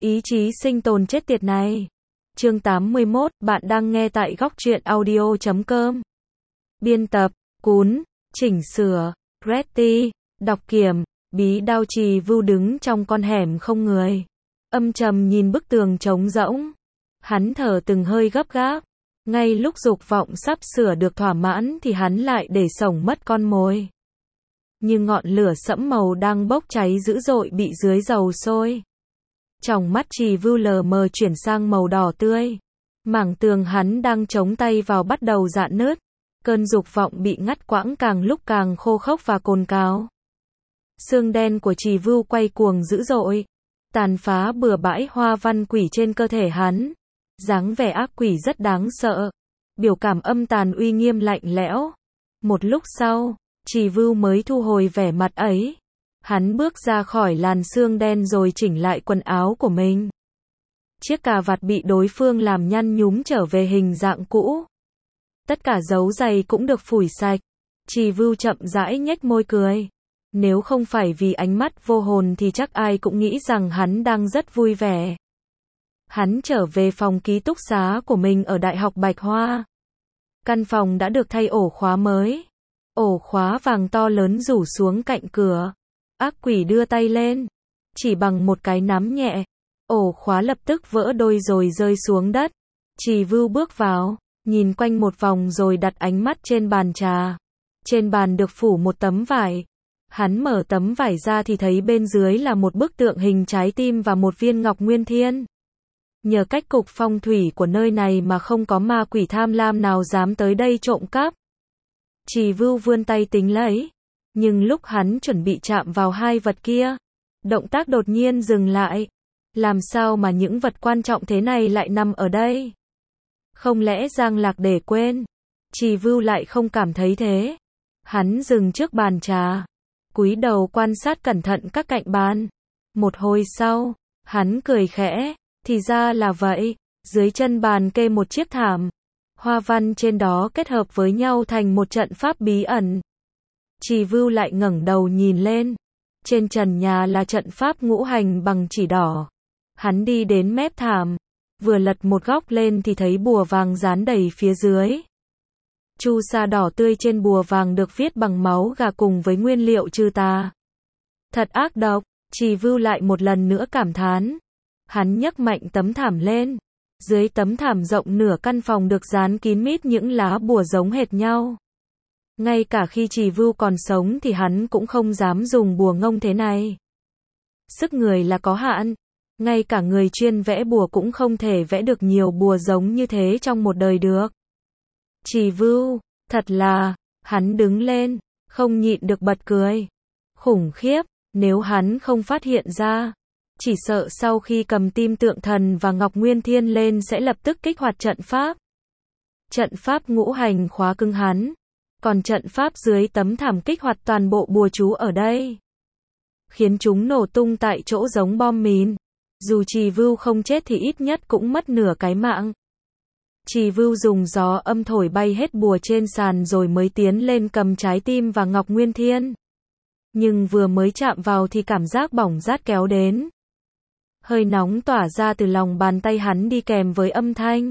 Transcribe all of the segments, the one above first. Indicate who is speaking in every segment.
Speaker 1: ý chí sinh tồn chết tiệt này. Chương 81, bạn đang nghe tại góc truyện audio.com. Biên tập, Cún, chỉnh sửa, Retty, đọc kiểm, Bí Đao. Trì Vưu đứng trong con hẻm không người, âm trầm nhìn bức tường trống rỗng. Hắn thở từng hơi gấp gáp. Ngay lúc dục vọng sắp sửa được thỏa mãn thì hắn lại để sổng mất con mồi. Như ngọn lửa sẫm màu đang bốc cháy dữ dội bị dưới dầu sôi. Tròng mắt Trì Vưu lờ mờ chuyển sang màu đỏ tươi. Mảng tường hắn đang chống tay vào bắt đầu rạn nứt. Cơn dục vọng bị ngắt quãng càng lúc càng khô khốc và cồn cào. Xương đen của Trì Vưu quay cuồng dữ dội, tàn phá bừa bãi hoa văn quỷ trên cơ thể hắn. Dáng vẻ ác quỷ rất đáng sợ. Biểu cảm âm tàn uy nghiêm lạnh lẽo. Một lúc sau, Trì Vưu mới thu hồi vẻ mặt ấy. Hắn bước ra khỏi làn xương đen rồi chỉnh lại quần áo của mình. Chiếc cà vạt bị đối phương làm nhăn nhúm trở về hình dạng cũ. Tất cả dấu giày cũng được phủi sạch. Trì Vưu chậm rãi nhếch môi cười. Nếu không phải vì ánh mắt vô hồn thì chắc ai cũng nghĩ rằng hắn đang rất vui vẻ. Hắn trở về phòng ký túc xá của mình ở Đại học Bạch Hoa. Căn phòng đã được thay ổ khóa mới. Ổ khóa vàng to lớn rủ xuống cạnh cửa. Ác quỷ đưa tay lên. Chỉ bằng một cái nắm nhẹ, ổ khóa lập tức vỡ đôi rồi rơi xuống đất. Trì Vưu bước vào, nhìn quanh một vòng rồi đặt ánh mắt trên bàn trà. Trên bàn được phủ một tấm vải. Hắn mở tấm vải ra thì thấy bên dưới là một bức tượng hình trái tim và một viên ngọc nguyên thiên. Nhờ cách cục phong thủy của nơi này mà không có ma quỷ tham lam nào dám tới đây trộm cắp. Trì Vưu vươn tay tính lấy. Nhưng lúc hắn chuẩn bị chạm vào hai vật kia, động tác đột nhiên dừng lại. Làm sao mà những vật quan trọng thế này lại nằm ở đây? Không lẽ Giang Lạc để quên? Trì Vưu lại không cảm thấy thế. Hắn dừng trước bàn trà, cúi đầu quan sát cẩn thận các cạnh bàn. Một hồi sau, hắn cười khẽ, thì ra là vậy. Dưới chân bàn kê một chiếc thảm. Hoa văn trên đó kết hợp với nhau thành một trận pháp bí ẩn. Trì Vưu lại ngẩng đầu nhìn lên. Trên trần nhà là trận pháp ngũ hành bằng chỉ đỏ. Hắn đi đến mép thảm, vừa lật một góc lên thì thấy bùa vàng dán đầy phía dưới. Chu sa đỏ tươi trên bùa vàng được viết bằng máu gà cùng với nguyên liệu trừ tà. Thật ác độc, Trì Vưu lại một lần nữa cảm thán. Hắn nhấc mạnh tấm thảm lên. Dưới tấm thảm rộng nửa căn phòng được dán kín mít những lá bùa giống hệt nhau. Ngay cả khi Trì Vưu còn sống thì hắn cũng không dám dùng bùa ngông thế này. Sức người là có hạn. Ngay cả người chuyên vẽ bùa cũng không thể vẽ được nhiều bùa giống như thế trong một đời được. Trì Vưu, thật là, hắn đứng lên, không nhịn được bật cười. Khủng khiếp, nếu hắn không phát hiện ra, chỉ sợ sau khi cầm tim tượng thần và Ngọc Nguyên Thiên lên sẽ lập tức kích hoạt trận pháp. Trận pháp ngũ hành khóa cứng hắn. Còn trận pháp dưới tấm thảm kích hoạt toàn bộ bùa chú ở đây. Khiến chúng nổ tung tại chỗ giống bom mìn. Dù Trì Vưu không chết thì ít nhất cũng mất nửa cái mạng. Trì Vưu dùng gió âm thổi bay hết bùa trên sàn rồi mới tiến lên cầm trái tim và Ngọc Nguyên Thiên. Nhưng vừa mới chạm vào thì cảm giác bỏng rát kéo đến. Hơi nóng tỏa ra từ lòng bàn tay hắn đi kèm với âm thanh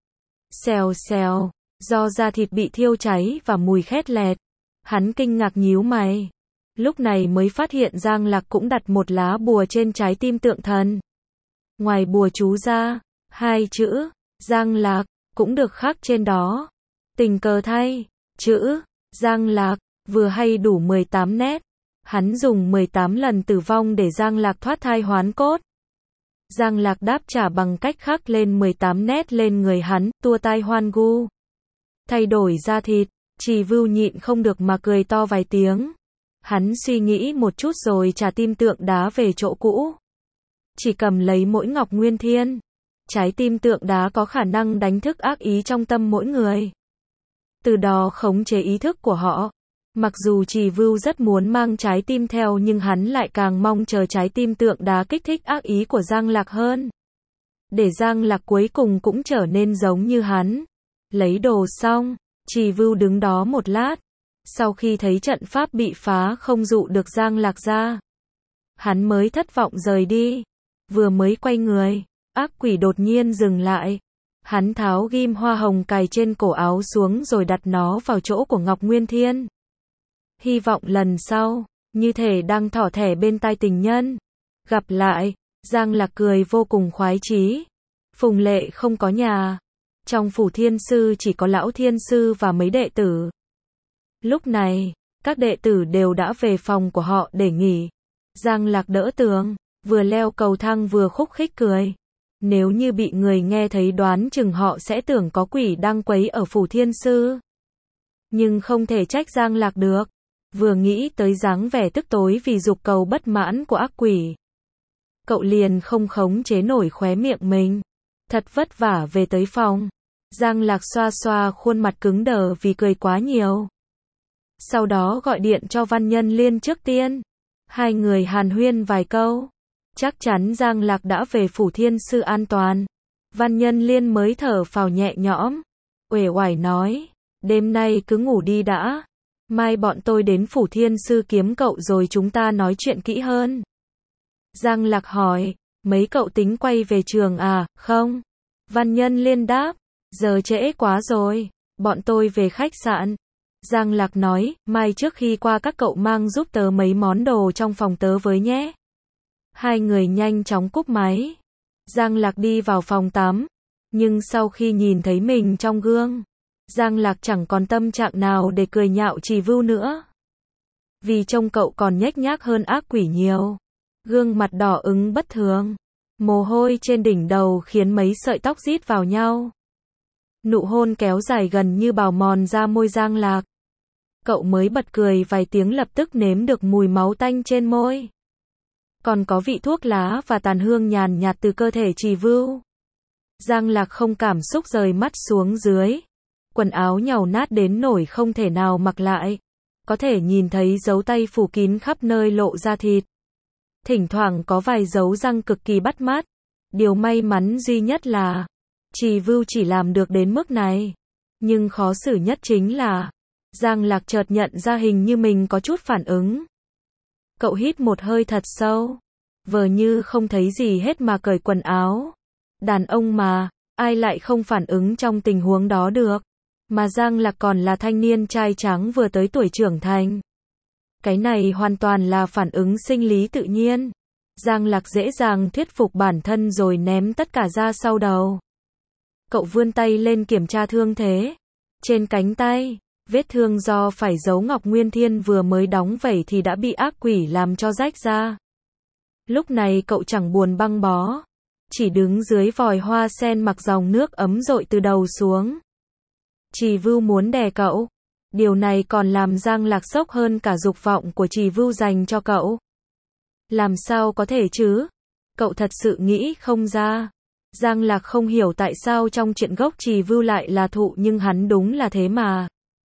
Speaker 1: xèo xèo. Do da thịt bị thiêu cháy và mùi khét lẹt. Hắn kinh ngạc nhíu mày. Lúc này mới phát hiện Giang Lạc cũng đặt một lá bùa trên trái tim tượng thần. Ngoài bùa chú ra, hai chữ Giang Lạc cũng được khắc trên đó. Tình cờ thay, chữ Giang Lạc vừa hay đủ 18 nét. Hắn dùng 18 lần tử vong để Giang Lạc thoát thai hoán cốt. Giang Lạc đáp trả bằng cách khắc lên 18 nét lên người hắn, tua tai hoan gu. Thay đổi da thịt, Trì Vưu nhịn không được mà cười to vài tiếng. Hắn suy nghĩ một chút rồi trả tim tượng đá về chỗ cũ. Chỉ cầm lấy mỗi Ngọc Nguyên Thiên. Trái tim tượng đá có khả năng đánh thức ác ý trong tâm mỗi người. Từ đó khống chế ý thức của họ. Mặc dù Trì Vưu rất muốn mang trái tim theo nhưng hắn lại càng mong chờ trái tim tượng đá kích thích ác ý của Giang Lạc hơn. Để Giang Lạc cuối cùng cũng trở nên giống như hắn. Lấy đồ xong, Trì Vưu đứng đó một lát. Sau khi thấy trận pháp bị phá không dụ được Giang Lạc ra, hắn mới thất vọng rời đi. Vừa mới quay người, ác quỷ đột nhiên dừng lại. Hắn tháo ghim hoa hồng cài trên cổ áo xuống rồi đặt nó vào chỗ của Ngọc Nguyên Thiên. Hy vọng lần sau, như thể đang thỏ thẻ bên tai tình nhân. Gặp lại, Giang Lạc cười vô cùng khoái chí. Phùng Lệ không có nhà. Trong phủ thiên sư chỉ có lão thiên sư và mấy đệ tử. Lúc này, các đệ tử đều đã về phòng của họ để nghỉ. Giang Lạc đỡ tường, vừa leo cầu thang vừa khúc khích cười. Nếu như bị người nghe thấy đoán chừng họ sẽ tưởng có quỷ đang quấy ở phủ thiên sư. Nhưng không thể trách Giang Lạc được. Vừa nghĩ tới dáng vẻ tức tối vì dục cầu bất mãn của ác quỷ, cậu liền không khống chế nổi khóe miệng mình. Thật vất vả về tới phòng. Giang Lạc xoa xoa khuôn mặt cứng đờ vì cười quá nhiều. Sau đó gọi điện cho Văn Nhân Liên trước tiên. Hai người hàn huyên vài câu. Chắc chắn Giang Lạc đã về phủ thiên sư an toàn. Văn Nhân Liên mới thở phào nhẹ nhõm. Uể oải nói, đêm nay cứ ngủ đi đã. Mai bọn tôi đến phủ thiên sư kiếm cậu rồi chúng ta nói chuyện kỹ hơn. Giang Lạc hỏi, mấy cậu tính quay về trường à, không? Văn Nhân Liên đáp, giờ trễ quá rồi, bọn tôi về khách sạn. Giang Lạc nói, mai trước khi qua các cậu mang giúp tớ mấy món đồ trong phòng tớ với nhé. Hai người nhanh chóng cúp máy. Giang Lạc đi vào phòng tắm. Nhưng sau khi nhìn thấy mình trong gương, Giang Lạc chẳng còn tâm trạng nào để cười nhạo Trì Vưu nữa. Vì trông cậu còn nhếch nhác hơn ác quỷ nhiều. Gương mặt đỏ ửng bất thường. Mồ hôi trên đỉnh đầu khiến mấy sợi tóc rít vào nhau. Nụ hôn kéo dài gần như bào mòn ra môi Giang Lạc. Cậu mới bật cười vài tiếng lập tức nếm được mùi máu tanh trên môi. Còn có vị thuốc lá và tàn hương nhàn nhạt từ cơ thể Trì Vưu. Giang Lạc không cảm xúc rời mắt xuống dưới. Quần áo nhàu nát đến nỗi không thể nào mặc lại. Có thể nhìn thấy dấu tay phủ kín khắp nơi lộ ra thịt. Thỉnh thoảng có vài dấu răng cực kỳ bắt mắt. Điều may mắn duy nhất là Trì Vưu chỉ làm được đến mức này. Nhưng khó xử nhất chính là Giang Lạc chợt nhận ra hình như mình có chút phản ứng. Cậu hít một hơi thật sâu, vờ như không thấy gì hết mà cởi quần áo. Đàn ông mà, ai lại không phản ứng trong tình huống đó được. Mà Giang Lạc còn là thanh niên trai tráng vừa tới tuổi trưởng thành. Cái này hoàn toàn là phản ứng sinh lý tự nhiên. Giang Lạc dễ dàng thuyết phục bản thân rồi ném tất cả ra sau đầu. Cậu vươn tay lên kiểm tra thương thế. Trên cánh tay, vết thương do phải giấu Ngọc Nguyên Thiên vừa mới đóng vảy thì đã bị ác quỷ làm cho rách ra. Lúc này cậu chẳng buồn băng bó, chỉ đứng dưới vòi hoa sen mặc dòng nước ấm dội từ đầu xuống. Trì Vưu muốn đè cậu. Điều này còn làm Giang Lạc sốc hơn cả dục vọng của Trì Vưu dành cho cậu. Làm sao có thể chứ? Cậu thật sự nghĩ không ra. Giang Lạc không hiểu tại sao trong chuyện gốc Trì Vưu lại là thụ nhưng hắn đúng là thế mà.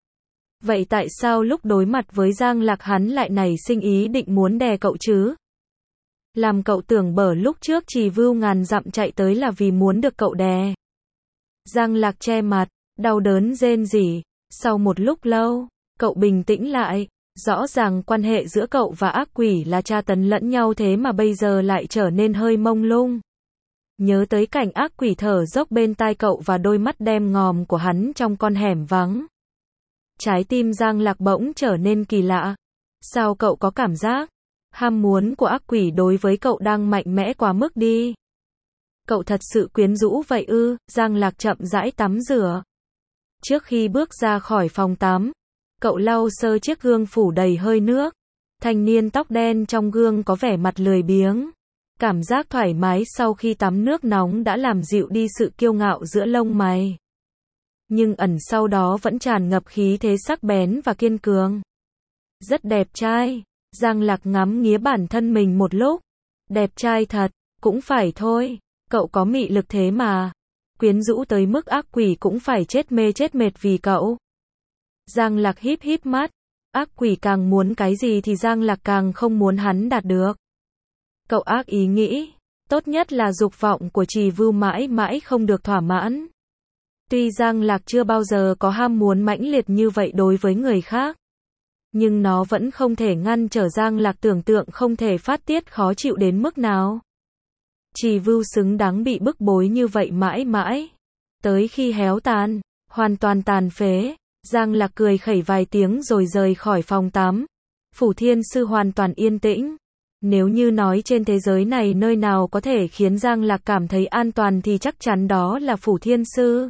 Speaker 1: Vậy tại sao lúc đối mặt với Giang Lạc hắn lại nảy sinh ý định muốn đè cậu chứ? Làm cậu tưởng bở lúc trước Trì Vưu ngàn dặm chạy tới là vì muốn được cậu đè. Giang Lạc che mặt, đau đớn rên rỉ. Sau một lúc lâu, cậu bình tĩnh lại. Rõ ràng quan hệ giữa cậu và ác quỷ là tra tấn lẫn nhau thế mà bây giờ lại trở nên hơi mông lung. Nhớ tới cảnh ác quỷ thở dốc bên tai cậu và đôi mắt đen ngòm của hắn trong con hẻm vắng. Trái tim Giang Lạc bỗng trở nên kỳ lạ. Sao cậu có cảm giác ham muốn của ác quỷ đối với cậu đang mạnh mẽ quá mức đi? Cậu thật sự quyến rũ vậy ư? Giang Lạc chậm rãi tắm rửa. Trước khi bước ra khỏi phòng tắm, cậu lau sơ chiếc gương phủ đầy hơi nước. Thanh niên tóc đen trong gương có vẻ mặt lười biếng. Cảm giác thoải mái sau khi tắm nước nóng đã làm dịu đi sự kiêu ngạo giữa lông mày. Nhưng ẩn sau đó vẫn tràn ngập khí thế sắc bén và kiên cường. Rất đẹp trai. Giang Lạc ngắm nghía bản thân mình một lúc. Đẹp trai thật, cũng phải thôi. Cậu có mị lực thế mà. Quyến rũ tới mức ác quỷ cũng phải chết mê chết mệt vì cậu. Giang Lạc híp híp mắt. Ác quỷ càng muốn cái gì thì Giang Lạc càng không muốn hắn đạt được. Cậu ác ý nghĩ, tốt nhất là dục vọng của Trì Vưu mãi mãi không được thỏa mãn. Tuy Giang Lạc chưa bao giờ có ham muốn mãnh liệt như vậy đối với người khác, nhưng nó vẫn không thể ngăn trở Giang Lạc tưởng tượng không thể phát tiết khó chịu đến mức nào. Trì Vưu xứng đáng bị bức bối như vậy mãi mãi. Tới khi héo tàn, hoàn toàn tàn phế, Giang Lạc cười khẩy vài tiếng rồi rời khỏi phòng tắm. Phủ Thiên Sư hoàn toàn yên tĩnh. Nếu như nói trên thế giới này nơi nào có thể khiến Giang Lạc cảm thấy an toàn thì chắc chắn đó là Phủ Thiên Sư.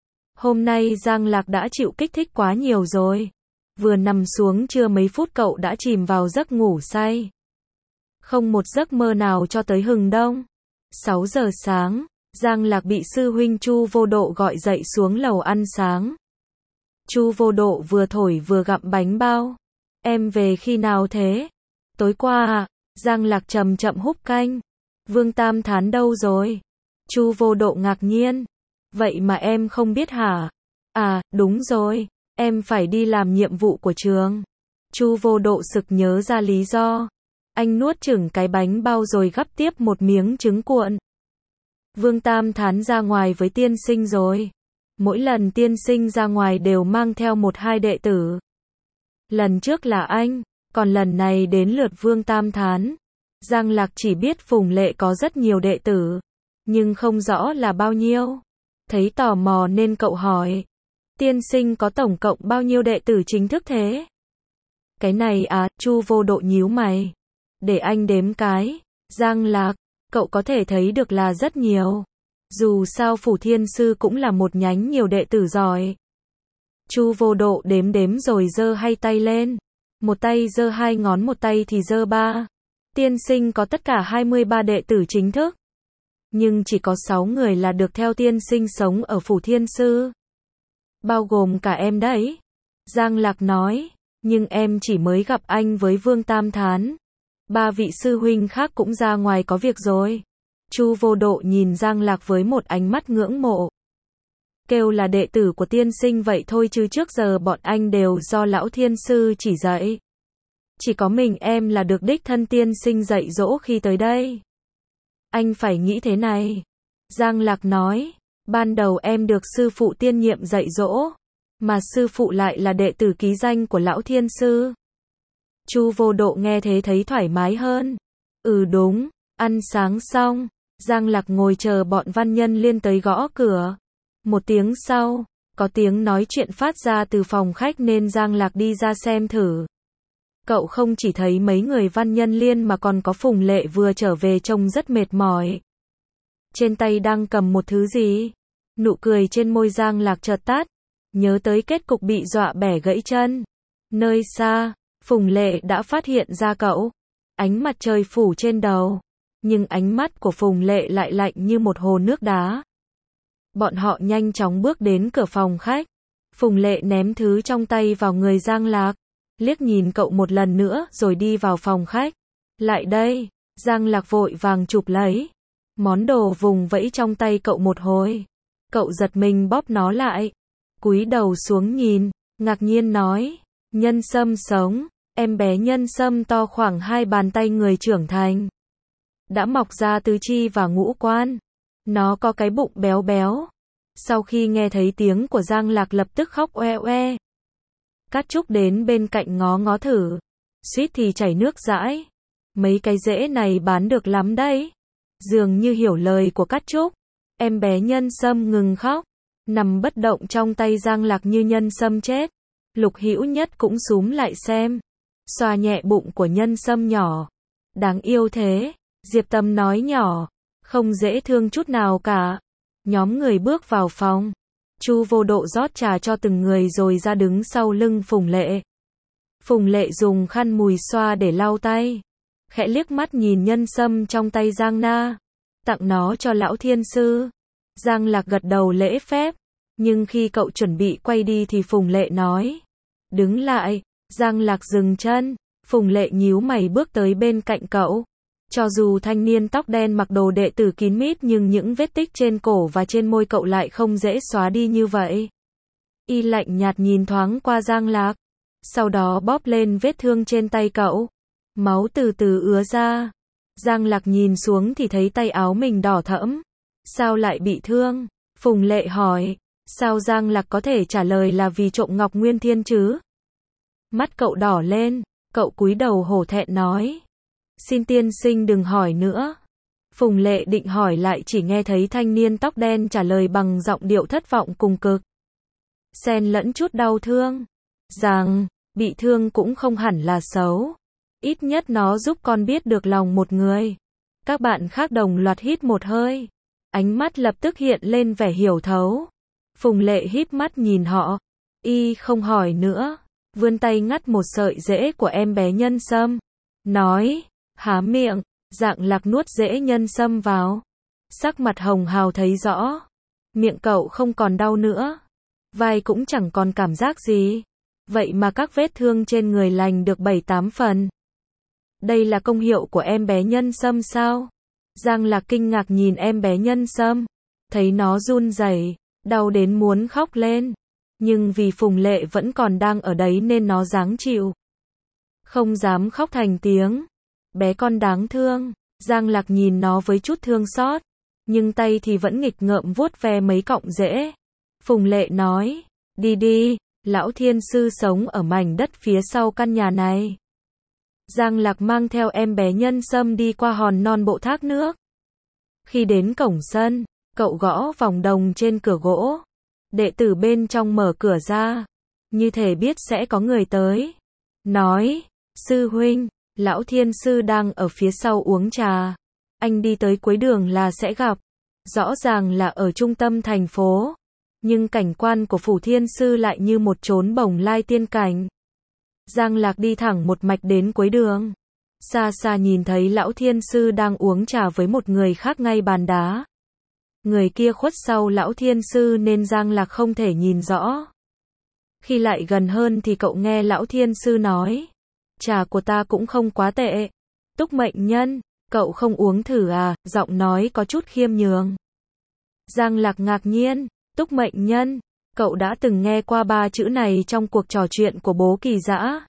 Speaker 1: Hôm nay Giang Lạc đã chịu kích thích quá nhiều rồi. Vừa nằm xuống chưa mấy phút cậu đã chìm vào giấc ngủ say. Không một giấc mơ nào cho tới hừng đông. 6 giờ sáng, Giang Lạc bị sư huynh Chu Vô Độ gọi dậy xuống lầu ăn sáng. Chu Vô Độ vừa thổi vừa gặm bánh bao. Em về khi nào thế? Tối qua à? Giang Lạc chậm chậm húp canh. Vương Tam Thán đâu rồi? Chu Vô Độ ngạc nhiên. Vậy mà em không biết hả? À, đúng rồi, em phải đi làm nhiệm vụ của trường. Chu Vô Độ sực nhớ ra lý do. Anh nuốt chửng cái bánh bao rồi gắp tiếp một miếng trứng cuộn. Vương Tam Thán ra ngoài với tiên sinh rồi. Mỗi lần tiên sinh ra ngoài đều mang theo 1-2 đệ tử. Lần trước là anh, còn lần này đến lượt Vương Tam Thán. Giang Lạc chỉ biết Phùng Lệ có rất nhiều đệ tử, nhưng không rõ là bao nhiêu. Thấy tò mò nên cậu hỏi. Tiên sinh có tổng cộng bao nhiêu đệ tử chính thức thế? Cái này à, Chu Vô Độ nhíu mày. Để anh đếm cái. Giang Lạc, cậu có thể thấy được là rất nhiều. Dù sao Phủ Thiên Sư cũng là một nhánh nhiều đệ tử giỏi. Chu Vô Độ đếm đếm rồi giơ hai tay lên. Một tay giơ 2 ngón, một tay thì giơ 3. Tiên sinh có tất cả 23 đệ tử chính thức. Nhưng chỉ có 6 người là được theo tiên sinh sống ở Phủ Thiên Sư. Bao gồm cả em đấy. Giang Lạc nói, nhưng em chỉ mới gặp anh với Vương Tam Thán. 3 vị sư huynh khác cũng ra ngoài có việc rồi. Chu Vô Độ nhìn Giang Lạc với một ánh mắt ngưỡng mộ. Kêu là đệ tử của tiên sinh vậy thôi chứ trước giờ bọn anh đều do lão thiên sư chỉ dạy. Chỉ có mình em là được đích thân tiên sinh dạy dỗ khi tới đây. Anh phải nghĩ thế này. Giang Lạc nói, ban đầu em được sư phụ tiên nhiệm dạy dỗ, mà sư phụ lại là đệ tử ký danh của lão thiên sư. Chu Vô Độ nghe thế thấy thoải mái hơn. Ừ đúng, ăn sáng xong, Giang Lạc ngồi chờ bọn Văn Nhân Liên tới gõ cửa. 1 tiếng sau, có tiếng nói chuyện phát ra từ phòng khách nên Giang Lạc đi ra xem thử. Cậu không chỉ thấy mấy người Văn Nhân Liên mà còn có Phùng Lệ vừa trở về trông rất mệt mỏi. Trên tay đang cầm một thứ gì? Nụ cười trên môi Giang Lạc chợt tắt, nhớ tới kết cục bị dọa bẻ gãy chân. Nơi xa, Phùng Lệ đã phát hiện ra cậu. Ánh mặt trời phủ trên đầu, nhưng ánh mắt của Phùng Lệ lại lạnh như một hồ nước đá. Bọn họ nhanh chóng bước đến cửa phòng khách. Phùng Lệ ném thứ trong tay vào người Giang Lạc, liếc nhìn cậu một lần nữa rồi đi vào phòng khách. Lại đây, Giang Lạc vội vàng chụp lấy. Món đồ vùng vẫy trong tay cậu một hồi. Cậu giật mình bóp nó lại. Cúi đầu xuống nhìn, ngạc nhiên nói, nhân sâm sống. Em bé nhân sâm to khoảng 2 bàn tay người trưởng thành. Đã mọc ra tứ chi và ngũ quan. Nó có cái bụng béo béo. Sau khi nghe thấy tiếng của Giang Lạc lập tức khóc oe oe. Cát Trúc đến bên cạnh ngó ngó thử. Suýt thì chảy nước dãi. Mấy cái rễ này bán được lắm đấy. Dường như hiểu lời của Cát Trúc. Em bé nhân sâm ngừng khóc. Nằm bất động trong tay Giang Lạc như nhân sâm chết. Lục Hữu Nhất cũng xúm lại xem. Xoa nhẹ bụng của nhân sâm nhỏ. Đáng yêu thế. Diệp Tâm nói nhỏ. Không dễ thương chút nào cả. Nhóm người bước vào phòng. Chu Vô Độ rót trà cho từng người rồi ra đứng sau lưng Phùng Lệ. Phùng Lệ dùng khăn mùi xoa để lau tay. Khẽ liếc mắt nhìn nhân sâm trong tay Giang Na. Tặng nó cho lão thiên sư. Giang Lạc gật đầu lễ phép. Nhưng khi cậu chuẩn bị quay đi thì Phùng Lệ nói. Đứng lại. Giang Lạc dừng chân. Phùng Lệ nhíu mày bước tới bên cạnh cậu. Cho dù thanh niên tóc đen mặc đồ đệ tử kín mít nhưng những vết tích trên cổ và trên môi cậu lại không dễ xóa đi như vậy. Y lạnh nhạt nhìn thoáng qua Giang Lạc. Sau đó bóp lên vết thương trên tay cậu. Máu từ từ ứa ra. Giang Lạc nhìn xuống thì thấy tay áo mình đỏ thẫm. Sao lại bị thương? Phùng Lệ hỏi. Sao Giang Lạc có thể trả lời là vì trộm ngọc nguyên thiên chứ? Mắt cậu đỏ lên. Cậu cúi đầu hổ thẹn nói. Xin tiên sinh đừng hỏi nữa. Phùng Lệ định hỏi lại chỉ nghe thấy thanh niên tóc đen trả lời bằng giọng điệu thất vọng cùng cực. Xen lẫn chút đau thương. Rằng, bị thương cũng không hẳn là xấu. Ít nhất nó giúp con biết được lòng một người. Các bạn khác đồng loạt hít một hơi. Ánh mắt lập tức hiện lên vẻ hiểu thấu. Phùng Lệ híp mắt nhìn họ. Y không hỏi nữa. Vươn tay ngắt một sợi rễ của em bé nhân sâm. Nói, há miệng. Dạng Lạc nuốt rễ nhân sâm vào. Sắc mặt hồng hào thấy rõ. Miệng cậu không còn đau nữa. Vai cũng chẳng còn cảm giác gì. Vậy mà các vết thương trên người lành được 7-8 phần. Đây là công hiệu của em bé nhân sâm sao? Giang Lạc kinh ngạc nhìn em bé nhân sâm. Thấy nó run rẩy, đau đến muốn khóc lên. Nhưng vì Phùng Lệ vẫn còn đang ở đấy nên nó ráng chịu. Không dám khóc thành tiếng. Bé con đáng thương. Giang Lạc nhìn nó với chút thương xót. Nhưng tay thì vẫn nghịch ngợm vuốt ve mấy cọng rễ. Phùng Lệ nói, đi đi, lão thiên sư sống ở mảnh đất phía sau căn nhà này. Giang Lạc mang theo em bé nhân sâm đi qua hòn non bộ thác nước. Khi đến cổng sân, cậu gõ vòng đồng trên cửa gỗ. Đệ tử bên trong mở cửa ra, như thể biết sẽ có người tới. Nói, sư huynh, lão thiên sư đang ở phía sau uống trà. Anh đi tới cuối đường là sẽ gặp. Rõ ràng là ở trung tâm thành phố. Nhưng cảnh quan của phủ thiên sư lại như một chốn bồng lai tiên cảnh. Giang Lạc đi thẳng một mạch đến cuối đường. Xa xa nhìn thấy lão thiên sư đang uống trà với một người khác ngay bàn đá. Người kia khuất sau lão thiên sư nên Giang Lạc không thể nhìn rõ. Khi lại gần hơn thì cậu nghe lão thiên sư nói. Trà của ta cũng không quá tệ. Túc Mệnh Nhân, cậu không uống thử à? Giọng nói có chút khiêm nhường. Giang Lạc ngạc nhiên. Túc Mệnh Nhân, cậu đã từng nghe qua 3 chữ này trong cuộc trò chuyện của Bố Kỳ Dã.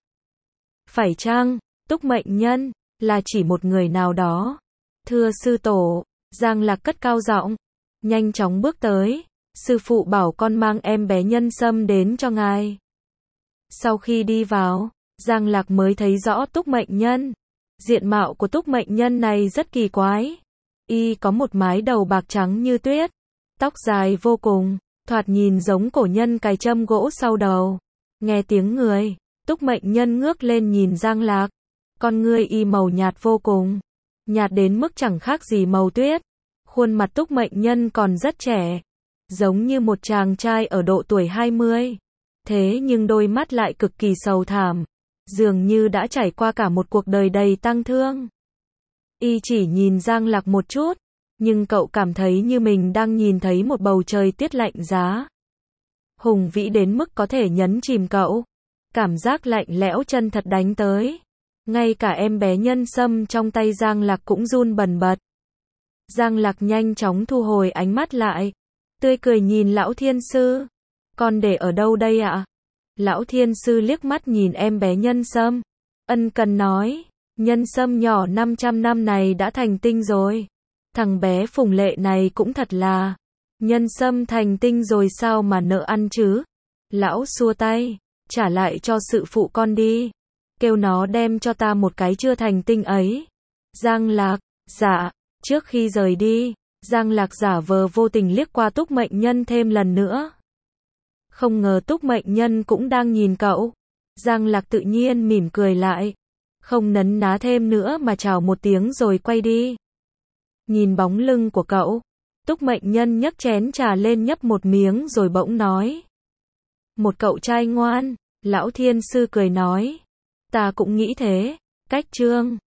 Speaker 1: Phải chăng, Túc Mệnh Nhân, là chỉ một người nào đó? Thưa sư tổ, Giang Lạc cất cao giọng, nhanh chóng bước tới. Sư phụ bảo con mang em bé nhân sâm đến cho ngài. Sau khi đi vào, Giang Lạc mới thấy rõ Túc Mệnh Nhân. Diện mạo của Túc Mệnh Nhân này rất kỳ quái. Y có một mái đầu bạc trắng như tuyết. Tóc dài vô cùng, thoạt nhìn giống cổ nhân cài châm gỗ sau đầu. Nghe tiếng người, Túc Mệnh Nhân ngước lên nhìn Giang Lạc. Con ngươi y màu nhạt vô cùng. Nhạt đến mức chẳng khác gì màu tuyết. Khuôn mặt Túc Mệnh Nhân còn rất trẻ. Giống như một chàng trai ở độ tuổi 20. Thế nhưng đôi mắt lại cực kỳ sầu thảm. Dường như đã trải qua cả một cuộc đời đầy tang thương. Y chỉ nhìn Giang Lạc một chút. Nhưng cậu cảm thấy như mình đang nhìn thấy một bầu trời tiết lạnh giá. Hùng vĩ đến mức có thể nhấn chìm cậu. Cảm giác lạnh lẽo chân thật đánh tới. Ngay cả em bé nhân sâm trong tay Giang Lạc cũng run bần bật. Giang Lạc nhanh chóng thu hồi ánh mắt lại. Tươi cười nhìn lão thiên sư. Con để ở đâu đây ạ? Lão thiên sư liếc mắt nhìn em bé nhân sâm. Ân cần nói. Nhân sâm nhỏ 500 năm này đã thành tinh rồi. Thằng bé Phùng Lệ này cũng thật là. Nhân sâm thành tinh rồi sao mà nỡ ăn chứ? Lão xua tay. Trả lại cho sự phụ con đi. Kêu nó đem cho ta một cái chưa thành tinh ấy. Giang Lạc. Dạ. Trước khi rời đi, Giang Lạc giả vờ vô tình liếc qua Túc Mệnh Nhân thêm lần nữa. Không ngờ Túc Mệnh Nhân cũng đang nhìn cậu. Giang Lạc tự nhiên mỉm cười lại. Không nấn ná thêm nữa mà chào một tiếng rồi quay đi. Nhìn bóng lưng của cậu, Túc Mệnh Nhân nhấc chén trà lên nhấp một miếng rồi bỗng nói. Một cậu trai ngoan, lão thiên sư cười nói. Ta cũng nghĩ thế. Cách chương